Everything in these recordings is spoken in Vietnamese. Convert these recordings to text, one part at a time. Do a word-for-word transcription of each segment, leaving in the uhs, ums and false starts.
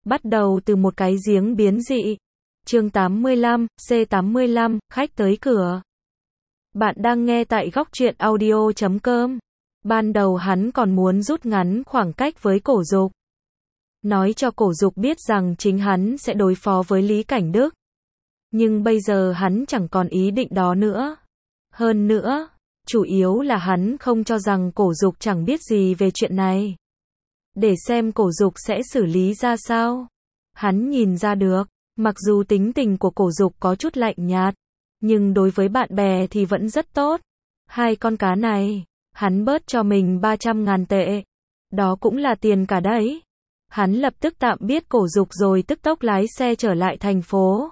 Bắt đầu từ một cái giếng biến dị. Chương tám mươi lăm, C tám mươi lăm, khách tới cửa. Bạn đang nghe tại góc truyện audio chấm com. Ban đầu hắn còn muốn rút ngắn khoảng cách với Cổ Dục. Nói cho Cổ Dục biết rằng chính hắn sẽ đối phó với Lý Cảnh Đức. Nhưng bây giờ hắn chẳng còn ý định đó nữa. Hơn nữa, chủ yếu là hắn không cho rằng Cổ Dục chẳng biết gì về chuyện này. Để xem Cổ Dục sẽ xử lý ra sao. Hắn nhìn ra được, mặc dù tính tình của Cổ Dục có chút lạnh nhạt, nhưng đối với bạn bè thì vẫn rất tốt. Hai con cá này, hắn bớt cho mình ba trăm ngàn tệ. Đó cũng là tiền cả đấy. Hắn lập tức tạm biết Cổ Dục rồi tức tốc lái xe trở lại thành phố.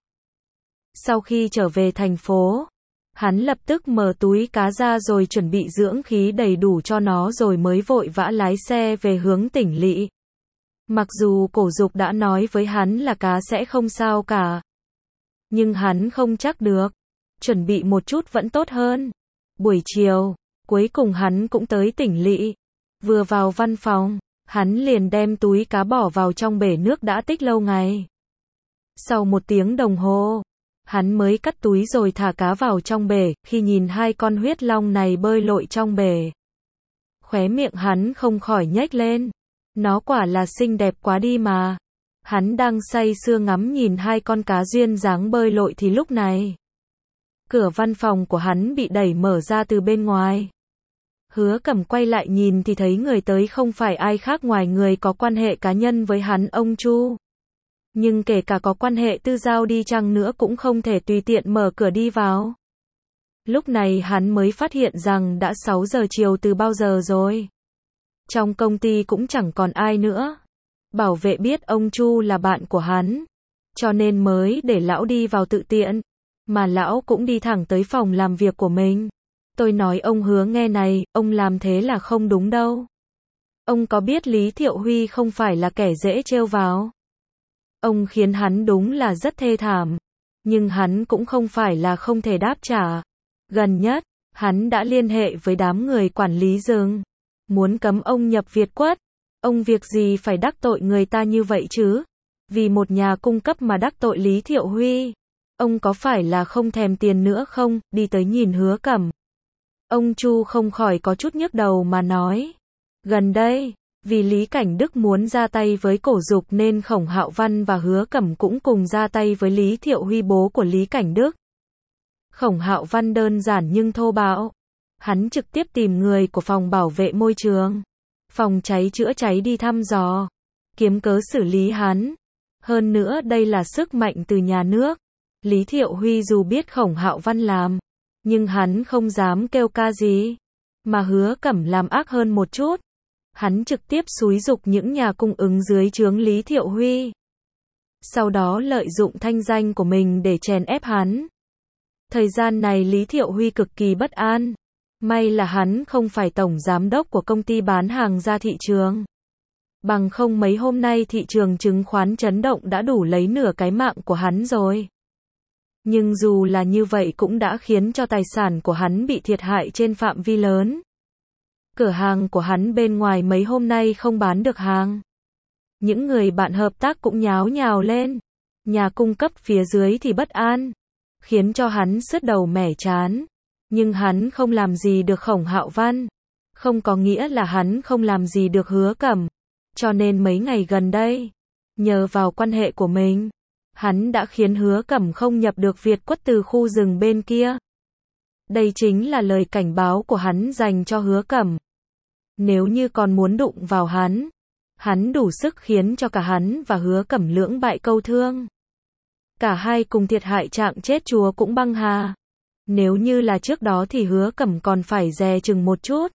Sau khi trở về thành phố, hắn lập tức mở túi cá ra rồi chuẩn bị dưỡng khí đầy đủ cho nó rồi mới vội vã lái xe về hướng tỉnh lỵ. Mặc dù Cổ Dục đã nói với hắn là cá sẽ không sao cả, nhưng hắn không chắc được. Chuẩn bị một chút vẫn tốt hơn. Buổi chiều, cuối cùng hắn cũng tới tỉnh lỵ. Vừa vào văn phòng, hắn liền đem túi cá bỏ vào trong bể nước đã tích lâu ngày. Sau một tiếng đồng hồ, hắn mới cắt túi rồi thả cá vào trong bể. Khi nhìn hai con huyết long này bơi lội trong bể, khóe miệng hắn không khỏi nhếch lên. Nó quả là xinh đẹp quá đi mà. Hắn đang say sưa ngắm nhìn hai con cá duyên dáng bơi lội thì lúc này, cửa văn phòng của hắn bị đẩy mở ra từ bên ngoài. Hứa Cẩm quay lại nhìn thì thấy người tới không phải ai khác ngoài người có quan hệ cá nhân với hắn, ông Chu. Nhưng kể cả có quan hệ tư giao đi chăng nữa cũng không thể tùy tiện mở cửa đi vào. Lúc này hắn mới phát hiện rằng đã sáu giờ chiều từ bao giờ rồi. Trong công ty cũng chẳng còn ai nữa. Bảo vệ biết ông Chu là bạn của hắn, cho nên mới để lão đi vào tự tiện. Mà lão cũng đi thẳng tới phòng làm việc của mình. Tôi nói ông Hứa nghe này, ông làm thế là không đúng đâu. Ông có biết Lý Thiệu Huy không phải là kẻ dễ trêu vào. Ông khiến hắn đúng là rất thê thảm. Nhưng hắn cũng không phải là không thể đáp trả. Gần nhất, hắn đã liên hệ với đám người quản lý rừng. Muốn cấm ông nhập Việt Quất. Ông việc gì phải đắc tội người ta như vậy chứ? Vì một nhà cung cấp mà đắc tội Lý Thiệu Huy. Ông có phải là không thèm tiền nữa không? Đi tới nhìn Hứa Cẩm. Ông Chu không khỏi có chút nhức đầu mà nói. Gần đây, vì Lý Cảnh Đức muốn ra tay với Cổ Dục nên Khổng Hạo Văn và Hứa Cẩm cũng cùng ra tay với Lý Thiệu Huy, bố của Lý Cảnh Đức. Khổng Hạo Văn đơn giản nhưng thô bạo. Hắn trực tiếp tìm người của phòng bảo vệ môi trường, phòng cháy chữa cháy đi thăm dò, kiếm cớ xử lý hắn. Hơn nữa đây là sức mạnh từ nhà nước. Lý Thiệu Huy dù biết Khổng Hạo Văn làm, nhưng hắn không dám kêu ca gì. Mà Hứa Cẩm làm ác hơn một chút. Hắn trực tiếp xúi giục những nhà cung ứng dưới trướng Lý Thiệu Huy. Sau đó lợi dụng thanh danh của mình để chèn ép hắn. Thời gian này Lý Thiệu Huy cực kỳ bất an. May là hắn không phải tổng giám đốc của công ty bán hàng ra thị trường. Bằng không mấy hôm nay thị trường chứng khoán chấn động đã đủ lấy nửa cái mạng của hắn rồi. Nhưng dù là như vậy cũng đã khiến cho tài sản của hắn bị thiệt hại trên phạm vi lớn. Cửa hàng của hắn bên ngoài mấy hôm nay không bán được hàng. Những người bạn hợp tác cũng nháo nhào lên. Nhà cung cấp phía dưới thì bất an, khiến cho hắn sứt đầu mẻ chán. Nhưng hắn không làm gì được Khổng Hạo Văn. Không có nghĩa là hắn không làm gì được Hứa Cẩm. Cho nên mấy ngày gần đây, nhờ vào quan hệ của mình, hắn đã khiến Hứa Cẩm không nhập được Việt Quất từ khu rừng bên kia. Đây chính là lời cảnh báo của hắn dành cho Hứa Cẩm. Nếu như còn muốn đụng vào hắn, hắn đủ sức khiến cho cả hắn và Hứa Cẩm lưỡng bại câu thương. Cả hai cùng thiệt hại trạng chết chúa cũng băng hà. Nếu như là trước đó thì Hứa Cẩm còn phải dè chừng một chút.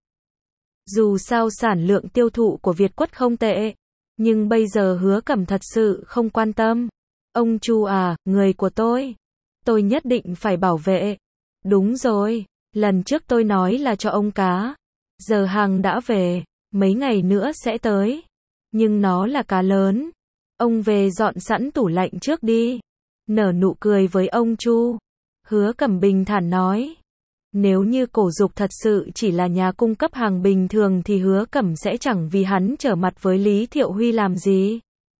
Dù sao sản lượng tiêu thụ của Việt Quất không tệ, nhưng bây giờ Hứa Cẩm thật sự không quan tâm. Ông Chu à, người của tôi, tôi nhất định phải bảo vệ. Đúng rồi, lần trước tôi nói là cho ông cá. Giờ hàng đã về, mấy ngày nữa sẽ tới. Nhưng nó là cá lớn. Ông về dọn sẵn tủ lạnh trước đi. Nở nụ cười với ông Chu, Hứa Cẩm bình thản nói. Nếu như Cổ Dục thật sự chỉ là nhà cung cấp hàng bình thường thì Hứa Cẩm sẽ chẳng vì hắn trở mặt với Lý Thiệu Huy làm gì.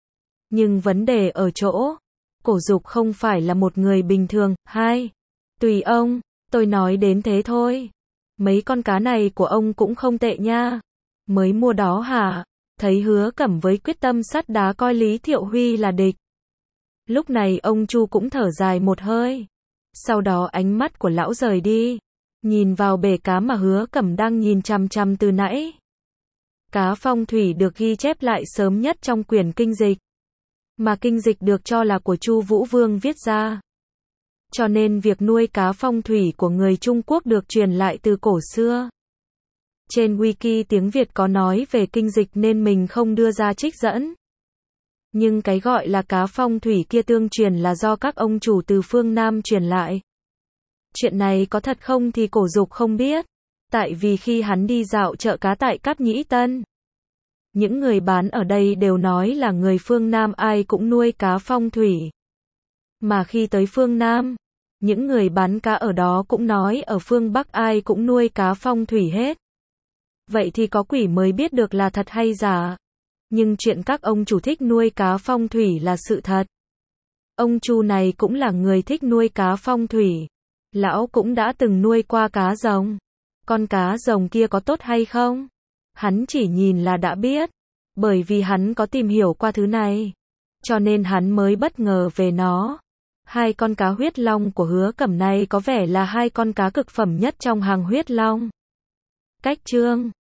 Nhưng vấn đề ở chỗ, Cổ Dục không phải là một người bình thường. Hai, tùy ông, tôi nói đến thế thôi. Mấy con cá này của ông cũng không tệ nha. Mới mua đó hả? Thấy Hứa Cẩm với quyết tâm sắt đá coi Lý Thiệu Huy là địch. Lúc này ông Chu cũng thở dài một hơi. Sau đó ánh mắt của lão rời đi, nhìn vào bể cá mà Hứa Cẩm đang nhìn chằm chằm từ nãy. Cá phong thủy được ghi chép lại sớm nhất trong quyển kinh dịch, mà kinh dịch được cho là của Chu Vũ Vương viết ra. Cho nên việc nuôi cá phong thủy của người Trung Quốc được truyền lại từ cổ xưa. Trên wiki tiếng Việt có nói về kinh dịch nên mình không đưa ra trích dẫn. Nhưng cái gọi là cá phong thủy kia tương truyền là do các ông chủ từ phương Nam truyền lại. Chuyện này có thật không thì Cổ Dục không biết. Tại vì khi hắn đi dạo chợ cá tại Cáp Nhĩ Tân, những người bán ở đây đều nói là người phương Nam ai cũng nuôi cá phong thủy. Mà khi tới phương Nam, những người bán cá ở đó cũng nói ở phương Bắc ai cũng nuôi cá phong thủy hết. Vậy thì có quỷ mới biết được là thật hay giả. Nhưng chuyện các ông chủ thích nuôi cá phong thủy là sự thật. Ông Chu này cũng là người thích nuôi cá phong thủy. Lão cũng đã từng nuôi qua cá rồng. Con cá rồng kia có tốt hay không? Hắn chỉ nhìn là đã biết. Bởi vì hắn có tìm hiểu qua thứ này. Cho nên hắn mới bất ngờ về nó. Hai con cá huyết long của Hứa Cẩm này có vẻ là hai con cá cực phẩm nhất trong hàng huyết long. Cách chương